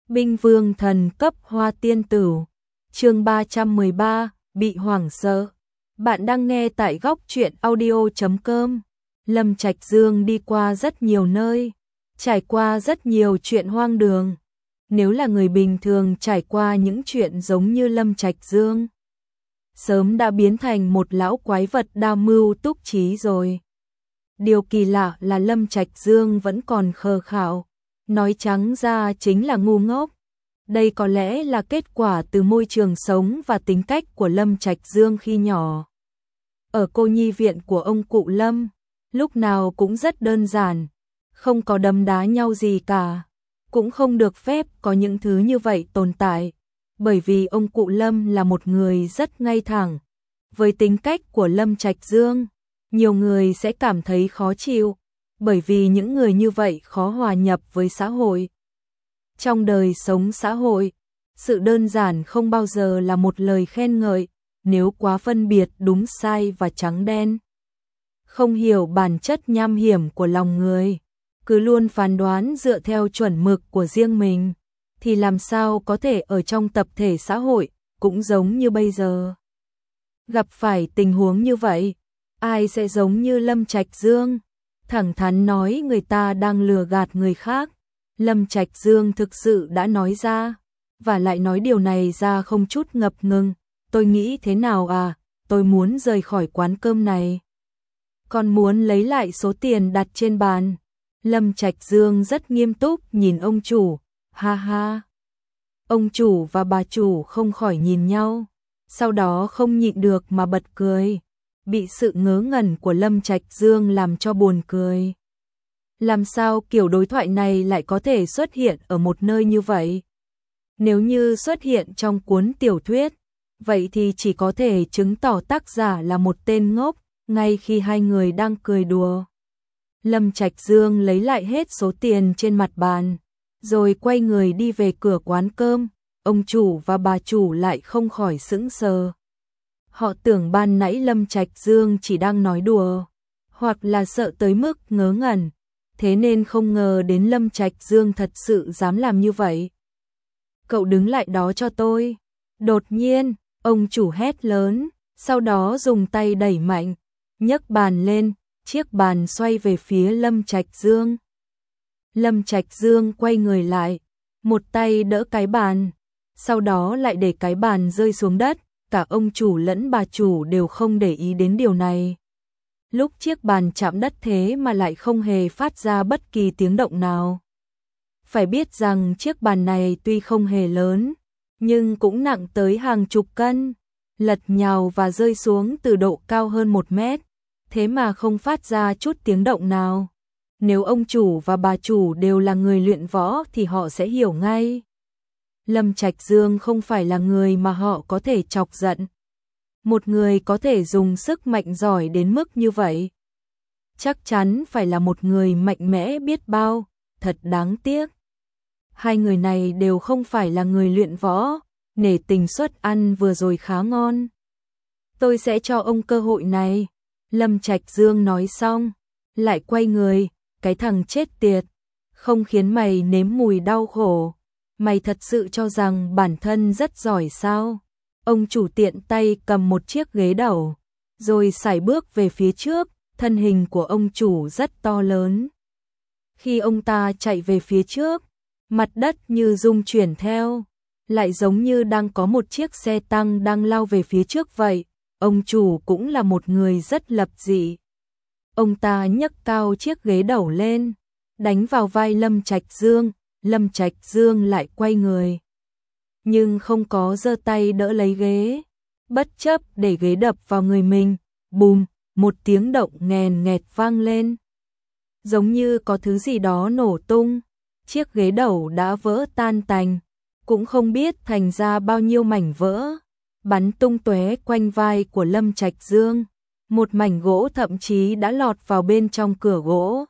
Binh vương thần cấp hoa tiên tử. Chương 313, bị hoảng sợ. Bạn đang nghe tại góc truyện audio.com. Lâm Trạch Dương đi qua rất nhiều nơi, trải qua rất nhiều chuyện hoang đường. Nếu là người bình thường trải qua những chuyện giống như Lâm Trạch Dương, sớm đã biến thành một lão quái vật đa mưu túc trí rồi. Điều kỳ lạ là Lâm Trạch Dương vẫn còn khờ khạo, nói trắng ra chính là ngu ngốc. Đây có lẽ là kết quả từ môi trường sống và tính cách của Lâm Trạch Dương khi nhỏ. Ở cô nhi viện của ông cụ Lâm, lúc nào cũng rất đơn giản, không có đấm đá nhau gì cả, cũng không được phép có những thứ như vậy tồn tại, bởi vì ông cụ Lâm là một người rất ngay thẳng. Với tính cách của Lâm Trạch Dương, nhiều người sẽ cảm thấy khó chịu, bởi vì những người như vậy khó hòa nhập với xã hội. Trong đời sống xã hội, sự đơn giản không bao giờ là một lời khen ngợi, nếu quá phân biệt đúng sai và trắng đen, không hiểu bản chất nham hiểm của lòng người, cứ luôn phán đoán dựa theo chuẩn mực của riêng mình, thì làm sao có thể ở trong tập thể xã hội, cũng giống như bây giờ. Gặp phải tình huống như vậy, ai sẽ giống như Lâm Trạch Dương, thẳng thắn nói người ta đang lừa gạt người khác. Lâm Trạch Dương thực sự đã nói ra, và lại nói điều này ra không chút ngập ngừng. Tôi nghĩ thế nào à, tôi muốn rời khỏi quán cơm này. Còn muốn lấy lại số tiền đặt trên bàn. Lâm Trạch Dương rất nghiêm túc nhìn ông chủ, ha ha. Ông chủ và bà chủ không khỏi nhìn nhau, sau đó không nhịn được mà bật cười, bị sự ngớ ngẩn của Lâm Trạch Dương làm cho buồn cười. Làm sao kiểu đối thoại này lại có thể xuất hiện ở một nơi như vậy? Nếu như xuất hiện trong cuốn tiểu thuyết, vậy thì chỉ có thể chứng tỏ tác giả là một tên ngốc, ngay khi hai người đang cười đùa. Lâm Trạch Dương lấy lại hết số tiền trên mặt bàn, rồi quay người đi về cửa quán cơm. Ông chủ và bà chủ lại không khỏi sững sờ. Họ tưởng ban nãy Lâm Trạch Dương chỉ đang nói đùa, hoặc là sợ tới mức ngớ ngẩn, thế nên không ngờ đến Lâm Trạch Dương thật sự dám làm như vậy. Cậu đứng lại đó cho tôi. Đột nhiên, ông chủ hét lớn, sau đó dùng tay đẩy mạnh, nhấc bàn lên, chiếc bàn xoay về phía Lâm Trạch Dương. Lâm Trạch Dương quay người lại, một tay đỡ cái bàn, sau đó lại để cái bàn rơi xuống đất, cả ông chủ lẫn bà chủ đều không để ý đến điều này. Lúc chiếc bàn chạm đất thế mà lại không hề phát ra bất kỳ tiếng động nào. Phải biết rằng chiếc bàn này tuy không hề lớn, nhưng cũng nặng tới hàng chục cân, lật nhào và rơi xuống từ độ cao hơn 1 mét, thế mà không phát ra chút tiếng động nào. Nếu ông chủ và bà chủ đều là người luyện võ thì họ sẽ hiểu ngay. Lâm Trạch Dương không phải là người mà họ có thể chọc giận. Một người có thể dùng sức mạnh giỏi đến mức như vậy, chắc chắn phải là một người mạnh mẽ biết bao, thật đáng tiếc. Hai người này đều không phải là người luyện võ, nể tình suất ăn vừa rồi khá ngon. Tôi sẽ cho ông cơ hội này. Lâm Trạch Dương nói xong, lại quay người, cái thằng chết tiệt, không khiến mày nếm mùi đau khổ. Mày thật sự cho rằng bản thân rất giỏi sao? Ông chủ tiện tay cầm một chiếc ghế đầu, rồi sải bước về phía trước, thân hình của ông chủ rất to lớn. Khi ông ta chạy về phía trước, mặt đất như rung chuyển theo, lại giống như đang có một chiếc xe tăng đang lao về phía trước vậy. Ông chủ cũng là một người rất lập dị. Ông ta nhấc cao chiếc ghế đầu lên, đánh vào vai Lâm Trạch Dương. Lâm Trạch Dương lại quay người, nhưng không có giơ tay đỡ lấy ghế, bất chấp để ghế đập vào người mình. Bùm, một tiếng động nghèn nghẹt vang lên, giống như có thứ gì đó nổ tung. Chiếc ghế đầu đã vỡ tan tành, cũng không biết thành ra bao nhiêu mảnh vỡ, bắn tung tóe quanh vai của Lâm Trạch Dương. Một mảnh gỗ thậm chí đã lọt vào bên trong cửa gỗ.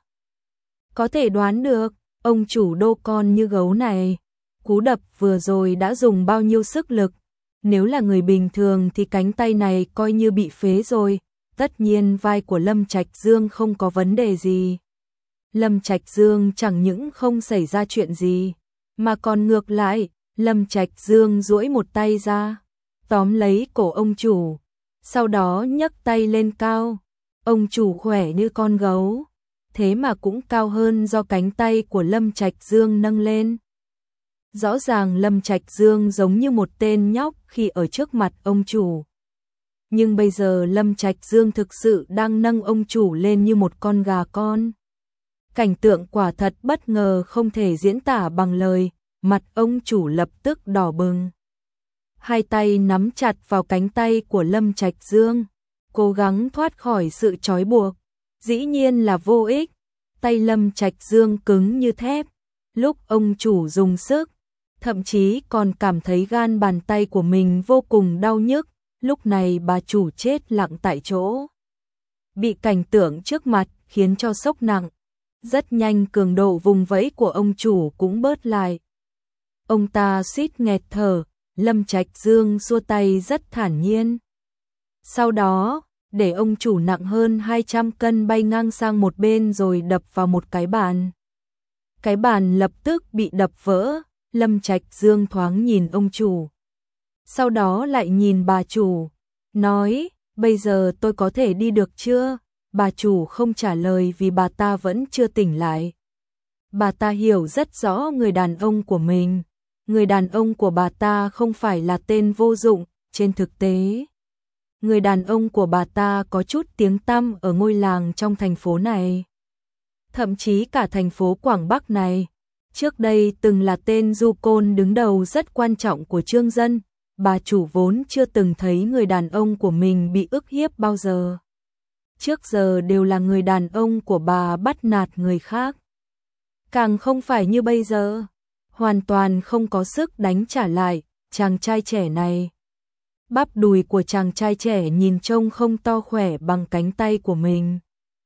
Có thể đoán được, ông chủ đô con như gấu này, cú đập vừa rồi đã dùng bao nhiêu sức lực. Nếu là người bình thường thì cánh tay này coi như bị phế rồi. Tất nhiên vai của Lâm Trạch Dương không có vấn đề gì. Lâm Trạch Dương chẳng những không xảy ra chuyện gì, mà còn ngược lại, Lâm Trạch Dương duỗi một tay ra, tóm lấy cổ ông chủ, sau đó nhấc tay lên cao. Ông chủ khỏe như con gấu, thế mà cũng cao hơn do cánh tay của Lâm Trạch Dương nâng lên. Rõ ràng Lâm Trạch Dương giống như một tên nhóc khi ở trước mặt ông chủ. Nhưng bây giờ Lâm Trạch Dương thực sự đang nâng ông chủ lên như một con gà con. Cảnh tượng quả thật bất ngờ không thể diễn tả bằng lời, mặt ông chủ lập tức đỏ bừng. Hai tay nắm chặt vào cánh tay của Lâm Trạch Dương, cố gắng thoát khỏi sự trói buộc. Dĩ nhiên là vô ích, tay Lâm Trạch Dương cứng như thép. Lúc ông chủ dùng sức, thậm chí còn cảm thấy gan bàn tay của mình vô cùng đau nhức. Lúc này bà chủ chết lặng tại chỗ. Bị cảnh tượng trước mặt khiến cho sốc nặng. Rất nhanh cường độ vùng vẫy của ông chủ cũng bớt lại. Ông ta suýt nghẹt thở, Lâm Trạch Dương xua tay rất thản nhiên. Sau đó, để ông chủ nặng hơn 200 cân bay ngang sang một bên rồi đập vào một cái bàn. Cái bàn lập tức bị đập vỡ, Lâm Trạch Dương thoáng nhìn ông chủ. Sau đó lại nhìn bà chủ, nói, bây giờ tôi có thể đi được chưa? Bà chủ không trả lời vì bà ta vẫn chưa tỉnh lại. Bà ta hiểu rất rõ người đàn ông của mình. Người đàn ông của bà ta không phải là tên vô dụng, trên thực tế. Người đàn ông của bà ta có chút tiếng tăm ở ngôi làng trong thành phố này. Thậm chí cả thành phố Quảng Bắc này. Trước đây từng là tên du côn đứng đầu rất quan trọng của Trương Dân. Bà chủ vốn chưa từng thấy người đàn ông của mình bị ức hiếp bao giờ. Trước giờ đều là người đàn ông của bà bắt nạt người khác. Càng không phải như bây giờ, hoàn toàn không có sức đánh trả lại, chàng trai trẻ này. Bắp đùi của chàng trai trẻ nhìn trông không to khỏe bằng cánh tay của mình.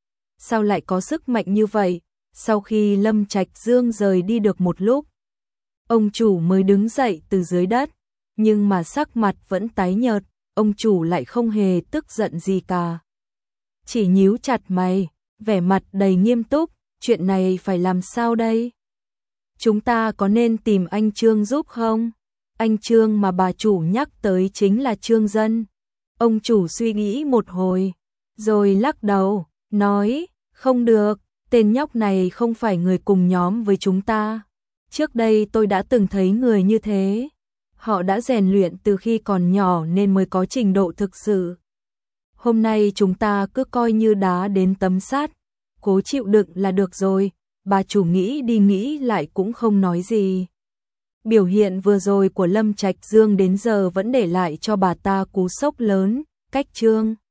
Sao lại có sức mạnh như vậy? Sau khi Lâm Trạch Dương rời đi được một lúc, ông chủ mới đứng dậy từ dưới đất, nhưng mà sắc mặt vẫn tái nhợt, ông chủ lại không hề tức giận gì cả. Chỉ nhíu chặt mày, vẻ mặt đầy nghiêm túc, chuyện này phải làm sao đây? Chúng ta có nên tìm anh Trương giúp không? Anh Trương mà bà chủ nhắc tới chính là Trương Dân. Ông chủ suy nghĩ một hồi, rồi lắc đầu, nói, không được, tên nhóc này không phải người cùng nhóm với chúng ta. Trước đây tôi đã từng thấy người như thế. Họ đã rèn luyện từ khi còn nhỏ nên mới có trình độ thực sự. Hôm nay chúng ta cứ coi như đá đến tấm sắt, cố chịu đựng là được rồi. Bà chủ nghĩ đi nghĩ lại cũng không nói gì. Biểu hiện vừa rồi của Lâm Trạch Dương đến giờ vẫn để lại cho bà ta cú sốc lớn, cách Trương